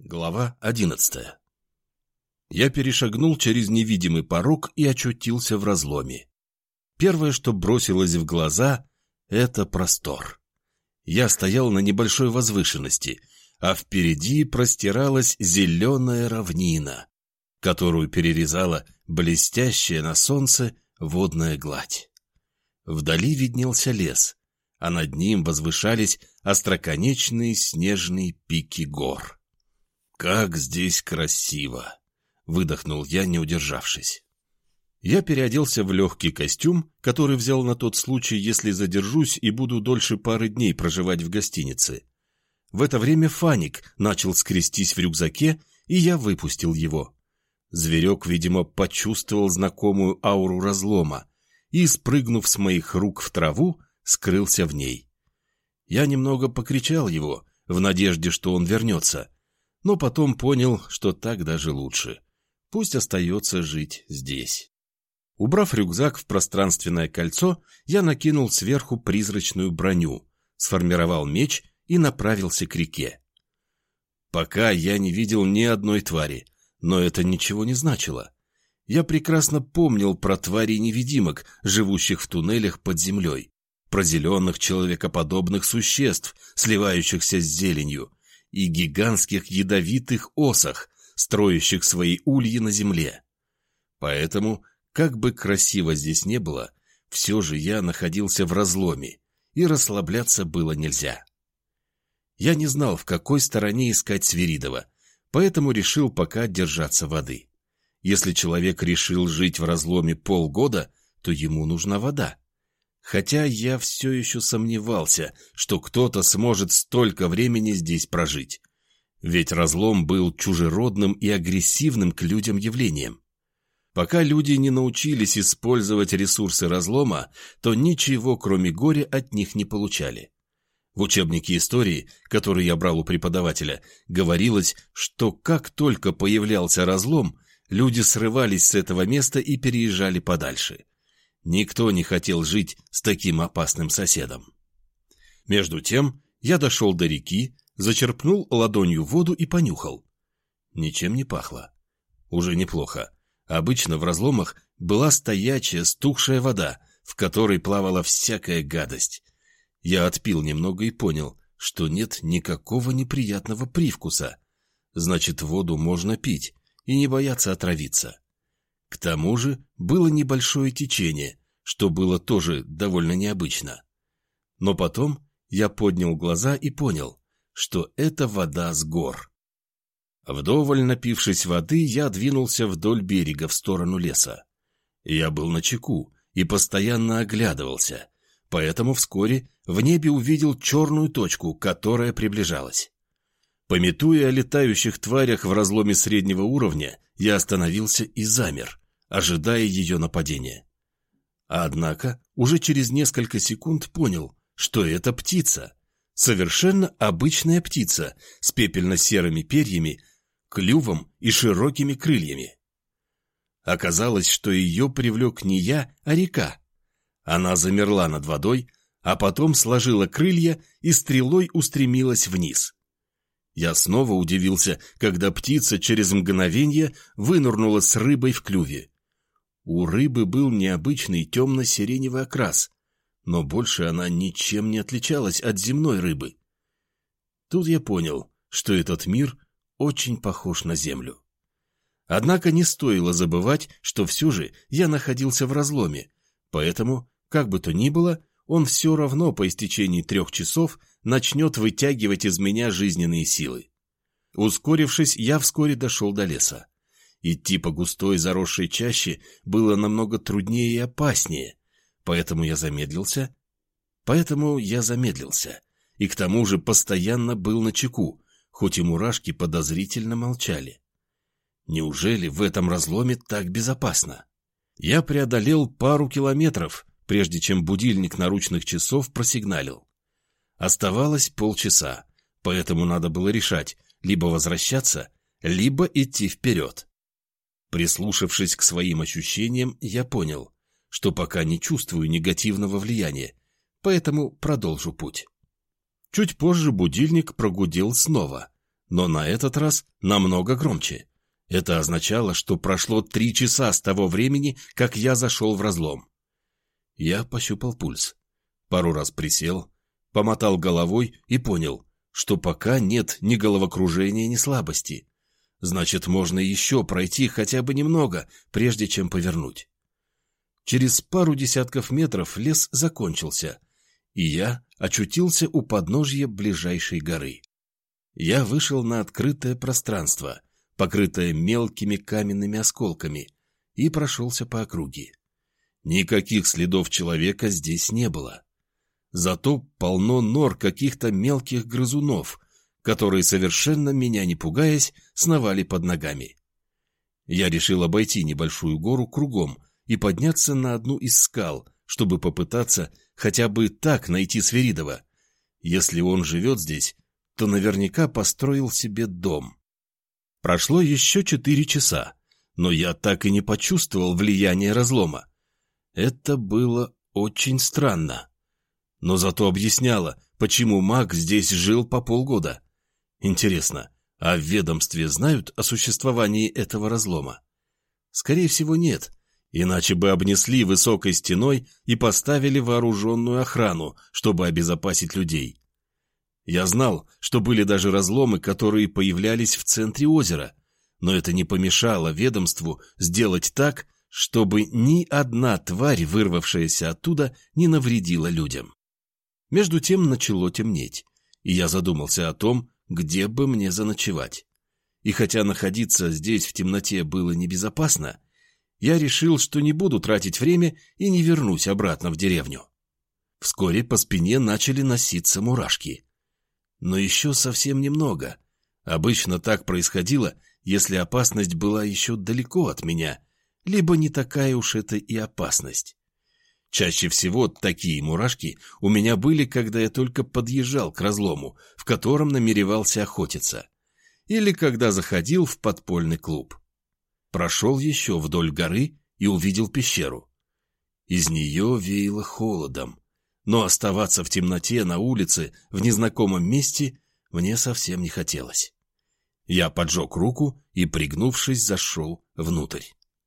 Глава 11. Я перешагнул через невидимый порог и очутился в разломе. Первое, что бросилось в глаза, — это простор. Я стоял на небольшой возвышенности, а впереди простиралась зеленая равнина, которую перерезала блестящая на солнце водная гладь. Вдали виднелся лес, а над ним возвышались остроконечные снежные пики гор. «Как здесь красиво!» — выдохнул я, не удержавшись. Я переоделся в легкий костюм, который взял на тот случай, если задержусь и буду дольше пары дней проживать в гостинице. В это время Фаник начал скрестись в рюкзаке, и я выпустил его. Зверек, видимо, почувствовал знакомую ауру разлома и, спрыгнув с моих рук в траву, скрылся в ней. Я немного покричал его, в надежде, что он вернется, но потом понял, что так даже лучше. Пусть остается жить здесь. Убрав рюкзак в пространственное кольцо, я накинул сверху призрачную броню, сформировал меч и направился к реке. Пока я не видел ни одной твари, но это ничего не значило. Я прекрасно помнил про тварей-невидимок, живущих в туннелях под землей, про зеленых человекоподобных существ, сливающихся с зеленью, и гигантских ядовитых осах, строящих свои ульи на земле. Поэтому, как бы красиво здесь не было, все же я находился в разломе, и расслабляться было нельзя. Я не знал, в какой стороне искать Свиридова, поэтому решил пока держаться воды. Если человек решил жить в разломе полгода, то ему нужна вода. Хотя я все еще сомневался, что кто-то сможет столько времени здесь прожить. Ведь разлом был чужеродным и агрессивным к людям явлением. Пока люди не научились использовать ресурсы разлома, то ничего, кроме горя, от них не получали. В учебнике истории, который я брал у преподавателя, говорилось, что как только появлялся разлом, люди срывались с этого места и переезжали подальше. Никто не хотел жить с таким опасным соседом. Между тем я дошел до реки, зачерпнул ладонью воду и понюхал. Ничем не пахло. Уже неплохо. Обычно в разломах была стоячая, стухшая вода, в которой плавала всякая гадость. Я отпил немного и понял, что нет никакого неприятного привкуса. Значит, воду можно пить и не бояться отравиться. К тому же было небольшое течение, что было тоже довольно необычно. Но потом я поднял глаза и понял, что это вода с гор. Вдоволь напившись воды, я двинулся вдоль берега в сторону леса. Я был начеку и постоянно оглядывался, поэтому вскоре в небе увидел черную точку, которая приближалась. Памятуя о летающих тварях в разломе среднего уровня, я остановился и замер, ожидая ее нападения. Однако уже через несколько секунд понял, что это птица. Совершенно обычная птица с пепельно-серыми перьями, клювом и широкими крыльями. Оказалось, что ее привлек не я, а река. Она замерла над водой, а потом сложила крылья и стрелой устремилась вниз. Я снова удивился, когда птица через мгновение вынырнула с рыбой в клюве. У рыбы был необычный темно-сиреневый окрас, но больше она ничем не отличалась от земной рыбы. Тут я понял, что этот мир очень похож на Землю. Однако не стоило забывать, что все же я находился в разломе, поэтому, как бы то ни было, он все равно по истечении 3 часов начнет вытягивать из меня жизненные силы. Ускорившись, я вскоре дошел до леса. Идти по густой заросшей чаще было намного труднее и опаснее, поэтому я замедлился, и к тому же постоянно был начеку, хоть и мурашки подозрительно молчали. Неужели в этом разломе так безопасно? Я преодолел пару километров, прежде чем будильник наручных часов просигналил. Оставалось полчаса, поэтому надо было решать, либо возвращаться, либо идти вперед. Прислушавшись к своим ощущениям, я понял, что пока не чувствую негативного влияния, поэтому продолжу путь. Чуть позже будильник прогудел снова, но на этот раз намного громче. Это означало, что прошло 3 часа с того времени, как я зашел в разлом. Я пощупал пульс. Пару раз присел, помотал головой и понял, что пока нет ни головокружения, ни слабости. Значит, можно еще пройти хотя бы немного, прежде чем повернуть. Через пару десятков метров лес закончился, и я очутился у подножья ближайшей горы. Я вышел на открытое пространство, покрытое мелкими каменными осколками, и прошелся по округе. Никаких следов человека здесь не было. Зато полно нор каких-то мелких грызунов, которые, совершенно меня не пугаясь, сновали под ногами. Я решил обойти небольшую гору кругом и подняться на одну из скал, чтобы попытаться хотя бы так найти Свиридова. Если он живет здесь, то наверняка построил себе дом. Прошло еще 4 часа, но я так и не почувствовал влияния разлома. Это было очень странно. Но зато объясняло, почему маг здесь жил по полгода. Интересно, а в ведомстве знают о существовании этого разлома? Скорее всего, нет, иначе бы обнесли высокой стеной и поставили вооруженную охрану, чтобы обезопасить людей. Я знал, что были даже разломы, которые появлялись в центре озера, но это не помешало ведомству сделать так, чтобы ни одна тварь, вырвавшаяся оттуда, не навредила людям. Между тем начало темнеть, и я задумался о том, где бы мне заночевать. И хотя находиться здесь в темноте было небезопасно, я решил, что не буду тратить время и не вернусь обратно в деревню. Вскоре по спине начали носиться мурашки. Но еще совсем немного. Обычно так происходило, если опасность была еще далеко от меня, либо не такая уж это и опасность. Чаще всего такие мурашки у меня были, когда я только подъезжал к разлому, в котором намеревался охотиться, или когда заходил в подпольный клуб. Прошел еще вдоль горы и увидел пещеру. Из нее веяло холодом, но оставаться в темноте на улице в незнакомом месте мне совсем не хотелось. Я поджег руку и, пригнувшись, зашел внутрь.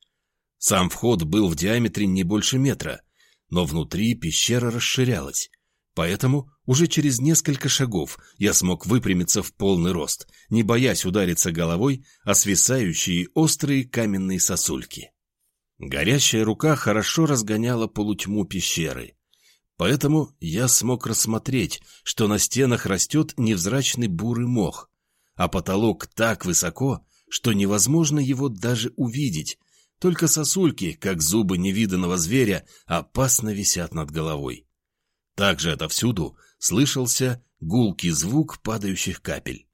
Сам вход был в диаметре не больше метра, но внутри пещера расширялась, поэтому уже через несколько шагов я смог выпрямиться в полный рост, не боясь удариться головой о свисающие острые каменные сосульки. Горящая рука хорошо разгоняла полутьму пещеры, поэтому я смог рассмотреть, что на стенах растет невзрачный бурый мох, а потолок так высоко, что невозможно его даже увидеть. Только сосульки, как зубы невиданного зверя, опасно висят над головой. Также отовсюду слышался гулкий звук падающих капель.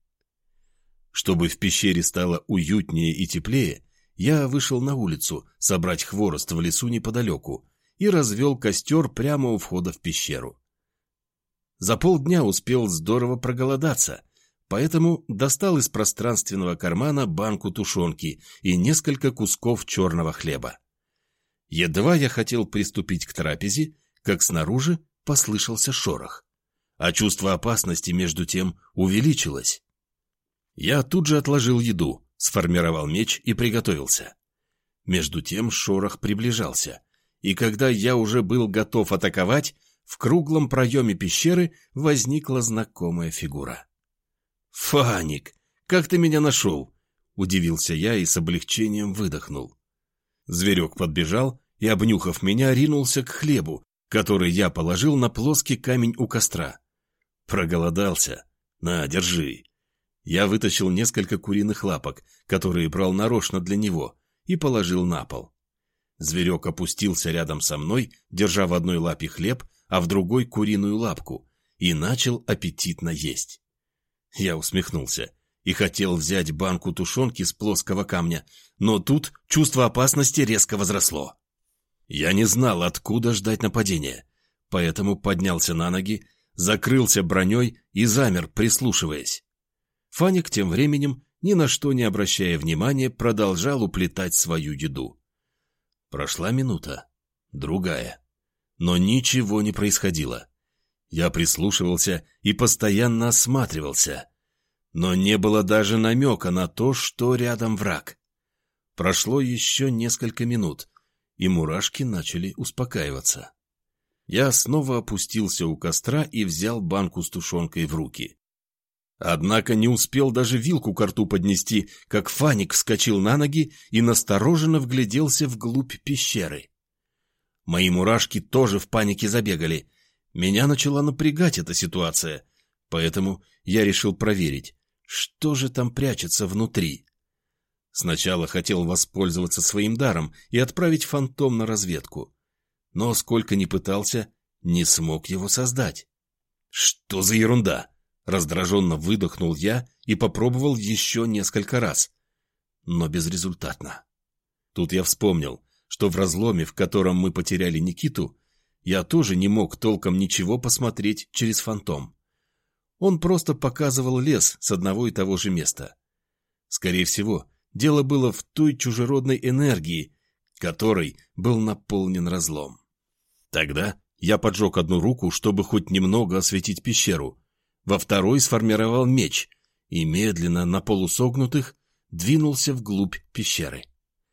Чтобы в пещере стало уютнее и теплее, я вышел на улицу собрать хворост в лесу неподалеку и развел костер прямо у входа в пещеру. За полдня успел здорово проголодаться, поэтому достал из пространственного кармана банку тушенки и несколько кусков черного хлеба. Едва я хотел приступить к трапезе, как снаружи послышался шорох, а чувство опасности между тем увеличилось. Я тут же отложил еду, сформировал меч и приготовился. Между тем шорох приближался, и когда я уже был готов атаковать, в круглом проеме пещеры возникла знакомая фигура. «Фаник, как ты меня нашел?» — удивился я и с облегчением выдохнул. Зверек подбежал и, обнюхав меня, ринулся к хлебу, который я положил на плоский камень у костра. «Проголодался? На, держи». Я вытащил несколько куриных лапок, которые брал нарочно для него, и положил на пол. Зверек опустился рядом со мной, держа в одной лапе хлеб, а в другой куриную лапку, и начал аппетитно есть. Я усмехнулся и хотел взять банку тушенки с плоского камня, но тут чувство опасности резко возросло. Я не знал, откуда ждать нападения, поэтому поднялся на ноги, закрылся броней и замер, прислушиваясь. Фаник тем временем, ни на что не обращая внимания, продолжал уплетать свою еду. Прошла минута, другая, но ничего не происходило. Я прислушивался и постоянно осматривался, но не было даже намека на то, что рядом враг. Прошло еще несколько минут, и мурашки начали успокаиваться. Я снова опустился у костра и взял банку с тушенкой в руки. Однако не успел даже вилку ко рту поднести, как Фаник вскочил на ноги и настороженно вгляделся вглубь пещеры. Мои мурашки тоже в панике забегали. Меня начала напрягать эта ситуация, поэтому я решил проверить, что же там прячется внутри. Сначала хотел воспользоваться своим даром и отправить фантом на разведку, но сколько ни пытался, не смог его создать. «Что за ерунда?» — раздраженно выдохнул я и попробовал еще несколько раз, но безрезультатно. Тут я вспомнил, что в разломе, в котором мы потеряли Никиту, я тоже не мог толком ничего посмотреть через фантом. Он просто показывал лес с одного и того же места. Скорее всего, дело было в той чужеродной энергии, которой был наполнен разлом. Тогда я поджег одну руку, чтобы хоть немного осветить пещеру, во второй сформировал меч и медленно на полусогнутых двинулся вглубь пещеры.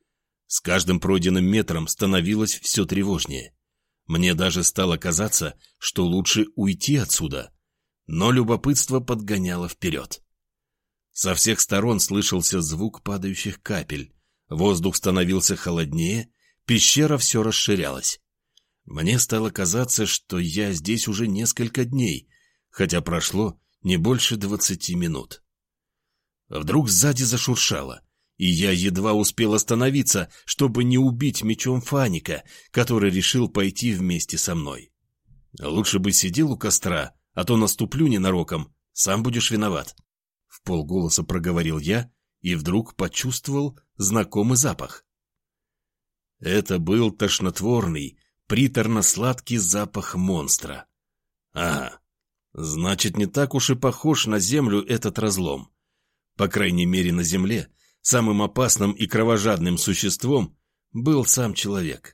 С каждым пройденным метром становилось все тревожнее. Мне даже стало казаться, что лучше уйти отсюда, но любопытство подгоняло вперед. Со всех сторон слышался звук падающих капель, воздух становился холоднее, пещера все расширялась. Мне стало казаться, что я здесь уже несколько дней, хотя прошло не больше 20 минут. Вдруг сзади зашуршало, и я едва успел остановиться, чтобы не убить мечом Фаника, который решил пойти вместе со мной. Лучше бы сидел у костра, а то наступлю ненароком, сам будешь виноват. Вполголоса проговорил я и вдруг почувствовал знакомый запах. Это был тошнотворный, приторно-сладкий запах монстра. Ага, значит, не так уж и похож на землю этот разлом. По крайней мере, на земле самым опасным и кровожадным существом был сам человек.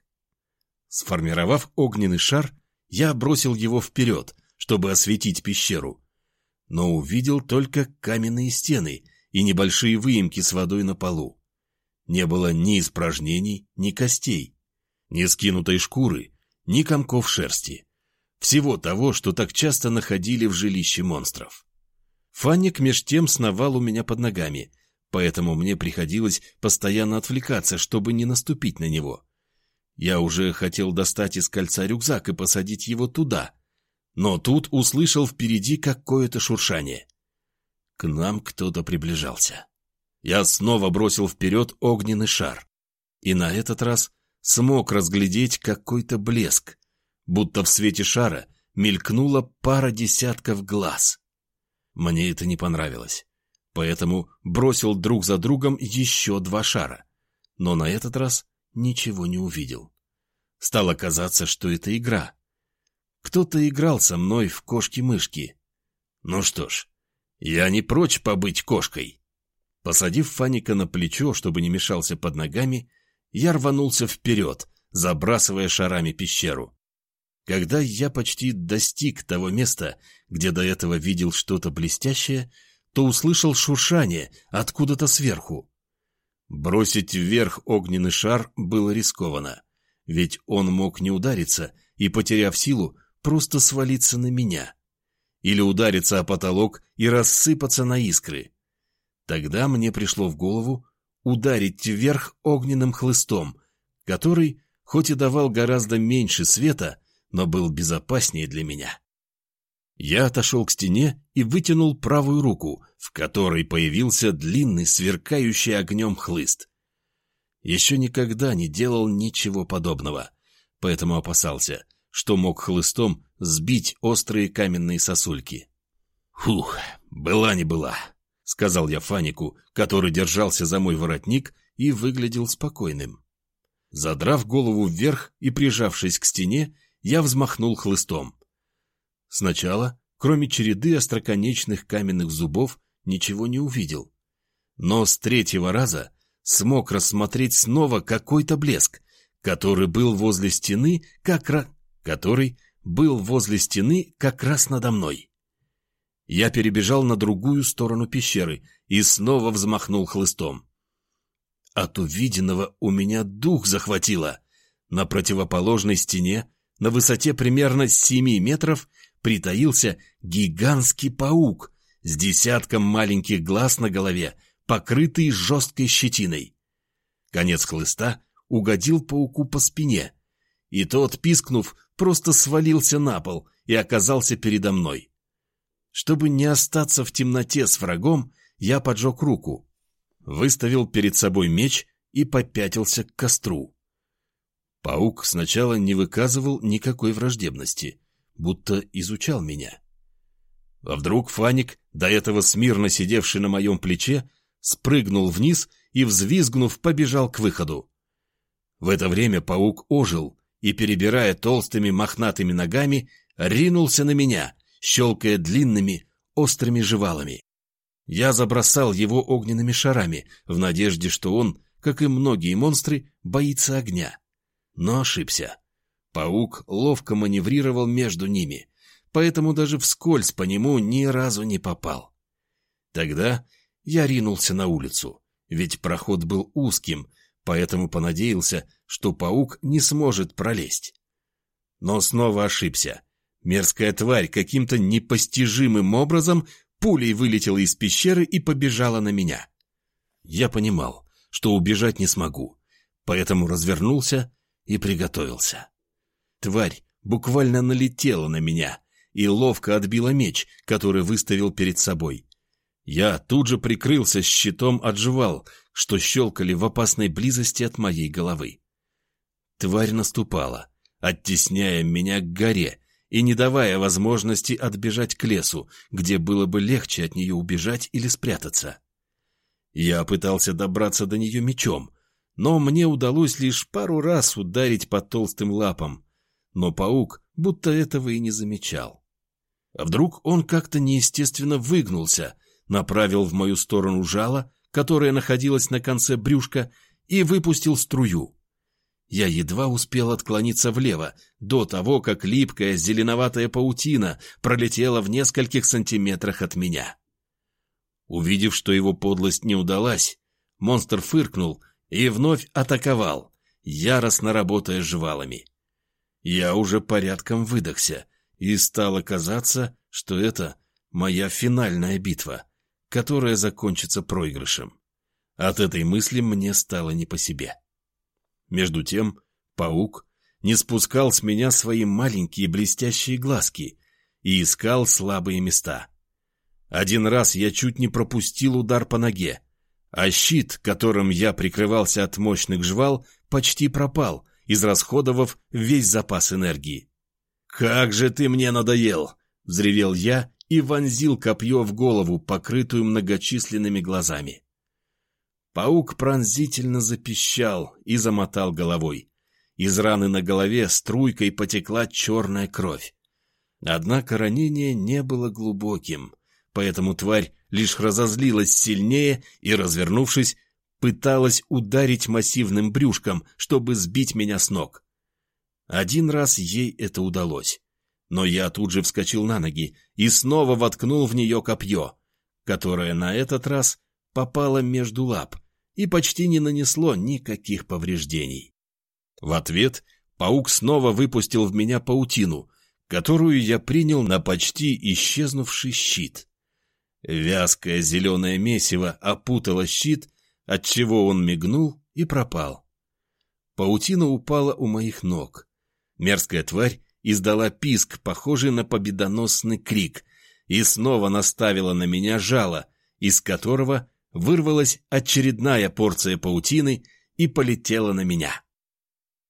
Сформировав огненный шар, я бросил его вперед, чтобы осветить пещеру, но увидел только каменные стены и небольшие выемки с водой на полу. Не было ни испражнений, ни костей, ни скинутой шкуры, ни комков шерсти. Всего того, что так часто находили в жилище монстров. Фаник меж тем сновал у меня под ногами, поэтому мне приходилось постоянно отвлекаться, чтобы не наступить на него. Я уже хотел достать из кольца рюкзак и посадить его туда, но тут услышал впереди какое-то шуршание. К нам кто-то приближался. Я снова бросил вперед огненный шар, и на этот раз смог разглядеть какой-то блеск, будто в свете шара мелькнула пара десятков глаз. Мне это не понравилось, поэтому бросил друг за другом еще 2 шара, но на этот раз ничего не увидел. Стало казаться, что это игра. Кто-то играл со мной в кошки-мышки. Ну что ж, я не прочь побыть кошкой. Посадив Фаника на плечо, чтобы не мешался под ногами, я рванулся вперед, забрасывая шарами пещеру. Когда я почти достиг того места, где до этого видел что-то блестящее, то услышал шуршание откуда-то сверху. Бросить вверх огненный шар было рискованно, ведь он мог не удариться и, потеряв силу, просто свалиться на меня. Или удариться о потолок и рассыпаться на искры. Тогда мне пришло в голову ударить вверх огненным хлыстом, который, хоть и давал гораздо меньше света, но был безопаснее для меня. Я отошел к стене и вытянул правую руку, в которой появился длинный, сверкающий огнем хлыст. Еще никогда не делал ничего подобного, поэтому опасался, что мог хлыстом сбить острые каменные сосульки. «Фух, была не была», — сказал я Фанику, который держался за мой воротник и выглядел спокойным. Задрав голову вверх и прижавшись к стене, я взмахнул хлыстом. Сначала, кроме череды остроконечных каменных зубов, ничего не увидел. Но с 3-го раза смог рассмотреть снова какой-то блеск, который был возле стены как раз надо мной. Я перебежал на другую сторону пещеры и снова взмахнул хлыстом. От увиденного у меня дух захватило. На противоположной стене, на высоте примерно 7 метров, притаился гигантский паук с десятком маленьких глаз на голове, покрытый жесткой щетиной. Конец хлыста угодил пауку по спине, и тот, пискнув, просто свалился на пол и оказался передо мной. Чтобы не остаться в темноте с врагом, я поджег руку, выставил перед собой меч и попятился к костру. Паук сначала не выказывал никакой враждебности, будто изучал меня. А вдруг Фаник, до этого смирно сидевший на моем плече, спрыгнул вниз и, взвизгнув, побежал к выходу. В это время паук ожил и, перебирая толстыми мохнатыми ногами, ринулся на меня, щелкая длинными острыми жвалами. Я забросал его огненными шарами, в надежде, что он, как и многие монстры, боится огня. Но ошибся. Паук ловко маневрировал между ними, поэтому даже вскользь по нему ни разу не попал. Тогда я ринулся на улицу, ведь проход был узким, поэтому понадеялся, что паук не сможет пролезть. Но снова ошибся. Мерзкая тварь каким-то непостижимым образом пулей вылетела из пещеры и побежала на меня. Я понимал, что убежать не смогу, поэтому развернулся и приготовился. Тварь буквально налетела на меня и ловко отбила меч, который выставил перед собой. Я тут же прикрылся щитом от жвал, что щелкали в опасной близости от моей головы. Тварь наступала, оттесняя меня к горе и не давая возможности отбежать к лесу, где было бы легче от нее убежать или спрятаться. Я пытался добраться до нее мечом, но мне удалось лишь пару раз ударить по толстым лапам, но паук будто этого и не замечал. А вдруг он как-то неестественно выгнулся, направил в мою сторону жало, которое находилось на конце брюшка, и выпустил струю. Я едва успел отклониться влево, до того, как липкая зеленоватая паутина пролетела в нескольких сантиметрах от меня. Увидев, что его подлость не удалась, монстр фыркнул и вновь атаковал, яростно работая жвалами. Я уже порядком выдохся, и стало казаться, что это моя финальная битва, которая закончится проигрышем. От этой мысли мне стало не по себе. Между тем паук не спускал с меня свои маленькие блестящие глазки и искал слабые места. Один раз я чуть не пропустил удар по ноге, а щит, которым я прикрывался от мощных жвал, почти пропал, израсходовав весь запас энергии. «Как же ты мне надоел!» — взревел я и вонзил копье в голову, покрытую многочисленными глазами. Паук пронзительно запищал и замотал головой. Из раны на голове струйкой потекла черная кровь. Однако ранение не было глубоким, поэтому тварь лишь разозлилась сильнее и, развернувшись, пыталась ударить массивным брюшком, чтобы сбить меня с ног. Один раз ей это удалось, но я тут же вскочил на ноги и снова воткнул в нее копье, которое на этот раз попало между лап и почти не нанесло никаких повреждений. В ответ паук снова выпустил в меня паутину, которую я принял на почти исчезнувший щит. Вязкое зеленое месиво опутало щит, отчего он мигнул и пропал. Паутина упала у моих ног. Мерзкая тварь издала писк, похожий на победоносный крик, и снова наставила на меня жало, из которого вырвалась очередная порция паутины и полетела на меня.